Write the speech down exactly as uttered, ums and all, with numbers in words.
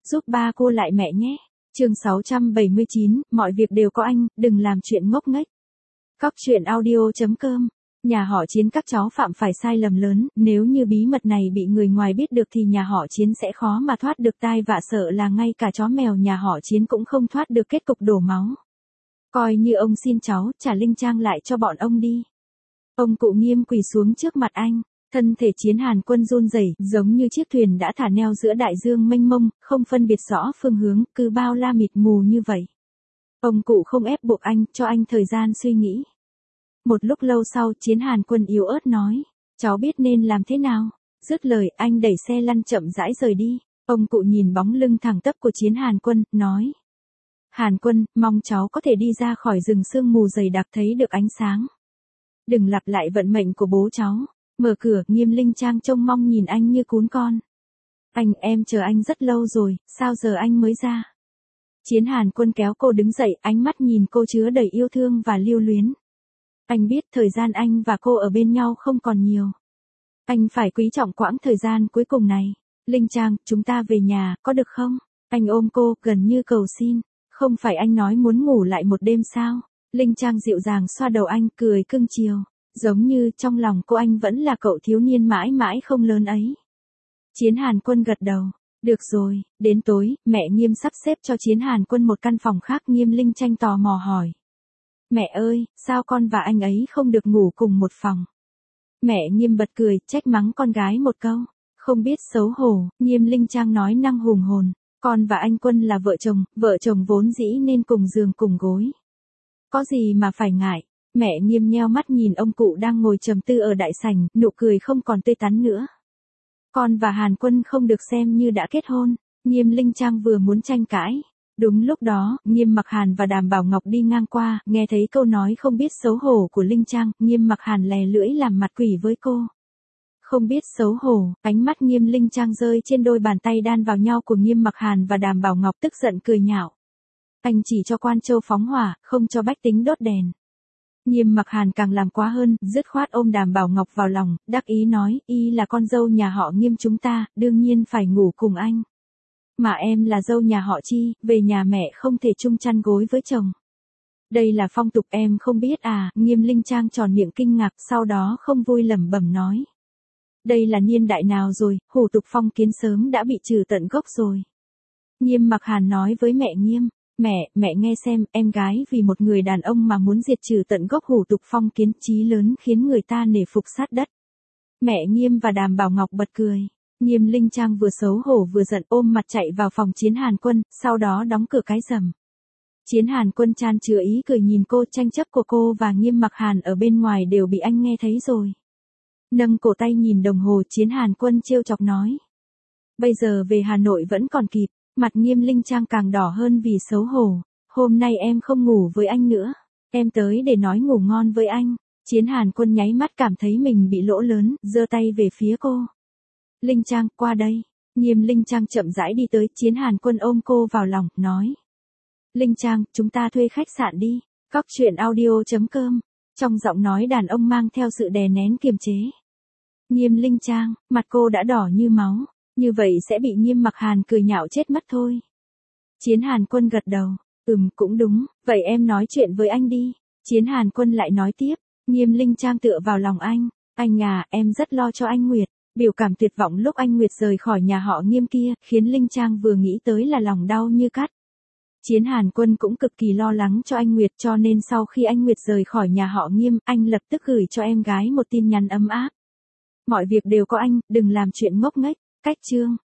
giúp ba cô lại mẹ nhé. Chương sáu trăm bảy mươi chín, mọi việc đều có anh, đừng làm chuyện ngốc nghếch. Cóc truyện audio chấm com. Nhà họ Chiến các cháu phạm phải sai lầm lớn, nếu như bí mật này bị người ngoài biết được thì nhà họ Chiến sẽ khó mà thoát được tai vạ, sợ là ngay cả chó mèo nhà họ Chiến cũng không thoát được kết cục đổ máu. Coi như ông xin cháu, trả Linh Trang lại cho bọn ông đi. Ông cụ Nghiêm quỳ xuống trước mặt anh, thân thể Chiến Hàn Quân run rẩy, giống như chiếc thuyền đã thả neo giữa đại dương mênh mông, không phân biệt rõ phương hướng, cứ bao la mịt mù như vậy. Ông cụ không ép buộc anh, cho anh thời gian suy nghĩ. Một lúc lâu sau, Chiến Hàn Quân yếu ớt nói, cháu biết nên làm thế nào. Dứt lời, anh đẩy xe lăn chậm rãi rời đi. Ông cụ nhìn bóng lưng thẳng tắp của Chiến Hàn Quân, nói. Hàn Quân, mong cháu có thể đi ra khỏi rừng sương mù dày đặc, thấy được ánh sáng. Đừng lặp lại vận mệnh của bố cháu. Mở cửa, Nghiêm Linh Trang trông mong nhìn anh như cún con. Anh, em chờ anh rất lâu rồi, sao giờ anh mới ra? Chiến Hàn Quân kéo cô đứng dậy, ánh mắt nhìn cô chứa đầy yêu thương và lưu luyến. Anh biết thời gian anh và cô ở bên nhau không còn nhiều. Anh phải quý trọng quãng thời gian cuối cùng này. Linh Trang, chúng ta về nhà, có được không? Anh ôm cô, gần như cầu xin. Không phải anh nói muốn ngủ lại một đêm sao? Linh Trang dịu dàng xoa đầu anh, cười cưng chiều. Giống như trong lòng cô anh vẫn là cậu thiếu niên mãi mãi không lớn ấy. Chiến Hàn Quân gật đầu. Được rồi, đến tối, mẹ Nghiêm sắp xếp cho Chiến Hàn Quân một căn phòng khác. Nghiêm Linh Tranh tò mò hỏi. Mẹ ơi, sao con và anh ấy không được ngủ cùng một phòng? Mẹ Nghiêm bật cười, trách mắng con gái một câu. Không biết xấu hổ, Nghiêm Linh Trang nói năng hùng hồn. Con và anh Quân là vợ chồng, vợ chồng vốn dĩ nên cùng giường cùng gối. Có gì mà phải ngại. Mẹ Nghiêm nheo mắt nhìn ông cụ đang ngồi trầm tư ở đại sảnh, nụ cười không còn tươi tắn nữa. Con và Hàn Quân không được xem như đã kết hôn. Nghiêm Linh Trang vừa muốn tranh cãi. Đúng lúc đó, Nghiêm Mặc Hàn và Đàm Bảo Ngọc đi ngang qua, nghe thấy câu nói không biết xấu hổ của Linh Trang, Nghiêm Mặc Hàn lè lưỡi làm mặt quỷ với cô. Không biết xấu hổ, ánh mắt Nghiêm Linh Trang rơi trên đôi bàn tay đan vào nhau của Nghiêm Mặc Hàn và Đàm Bảo Ngọc, tức giận cười nhạo. Anh chỉ cho Quan Châu phóng hỏa, không cho bách tính đốt đèn. Nghiêm Mặc Hàn càng làm quá hơn, dứt khoát ôm Đàm Bảo Ngọc vào lòng, đắc ý nói, y là con dâu nhà họ Nghiêm chúng ta, đương nhiên phải ngủ cùng anh. Mà em là dâu nhà họ Chi, về nhà mẹ không thể chung chăn gối với chồng. Đây là phong tục em không biết à? Nghiêm Linh Trang tròn miệng kinh ngạc, sau đó không vui lẩm bẩm nói. Đây là niên đại nào rồi, hủ tục phong kiến sớm đã bị trừ tận gốc rồi. Nghiêm Mặc Hàn nói với mẹ Nghiêm. Mẹ, mẹ nghe xem, em gái vì một người đàn ông mà muốn diệt trừ tận gốc hủ tục phong kiến, chí lớn khiến người ta nể phục sát đất. Mẹ Nghiêm và Đàm Bảo Ngọc bật cười. Nghiêm Linh Trang vừa xấu hổ vừa giận, ôm mặt chạy vào phòng Chiến Hàn Quân, sau đó đóng cửa cái rầm. Chiến Hàn Quân chan chứa ý cười nhìn cô, tranh chấp của cô và Nghiêm Mặc Hàn ở bên ngoài đều bị anh nghe thấy rồi. Nâng cổ tay nhìn đồng hồ, Chiến Hàn Quân trêu chọc nói. Bây giờ về Hà Nội vẫn còn kịp. Mặt Nghiêm Linh Trang càng đỏ hơn vì xấu hổ. Hôm nay em không ngủ với anh nữa. Em tới để nói ngủ ngon với anh. Chiến Hàn Quân nháy mắt cảm thấy mình bị lỗ lớn, giơ tay về phía cô. Linh Trang, qua đây. Nghiêm Linh Trang chậm rãi đi tới, Chiến Hàn Quân ôm cô vào lòng, nói. Linh Trang, chúng ta thuê khách sạn đi. Cóc truyện audio chấm com. Trong giọng nói đàn ông mang theo sự đè nén kiềm chế. Nghiêm Linh Trang, mặt cô đã đỏ như máu. Như vậy sẽ bị Nghiêm Mặc Hàn cười nhạo chết mất thôi. Chiến Hàn Quân gật đầu. Ừm, cũng đúng, vậy em nói chuyện với anh đi. Chiến Hàn Quân lại nói tiếp. Nghiêm Linh Trang tựa vào lòng anh. Anh à, em rất lo cho anh Nguyệt. Biểu cảm tuyệt vọng lúc anh Nguyệt rời khỏi nhà họ Nghiêm kia, khiến Linh Trang vừa nghĩ tới là lòng đau như cắt. Chiến Hàn Quân cũng cực kỳ lo lắng cho anh Nguyệt, cho nên sau khi anh Nguyệt rời khỏi nhà họ Nghiêm, anh lập tức gửi cho em gái một tin nhắn ấm áp. Mọi việc đều có anh, đừng làm chuyện ngốc nghếch. Cách chương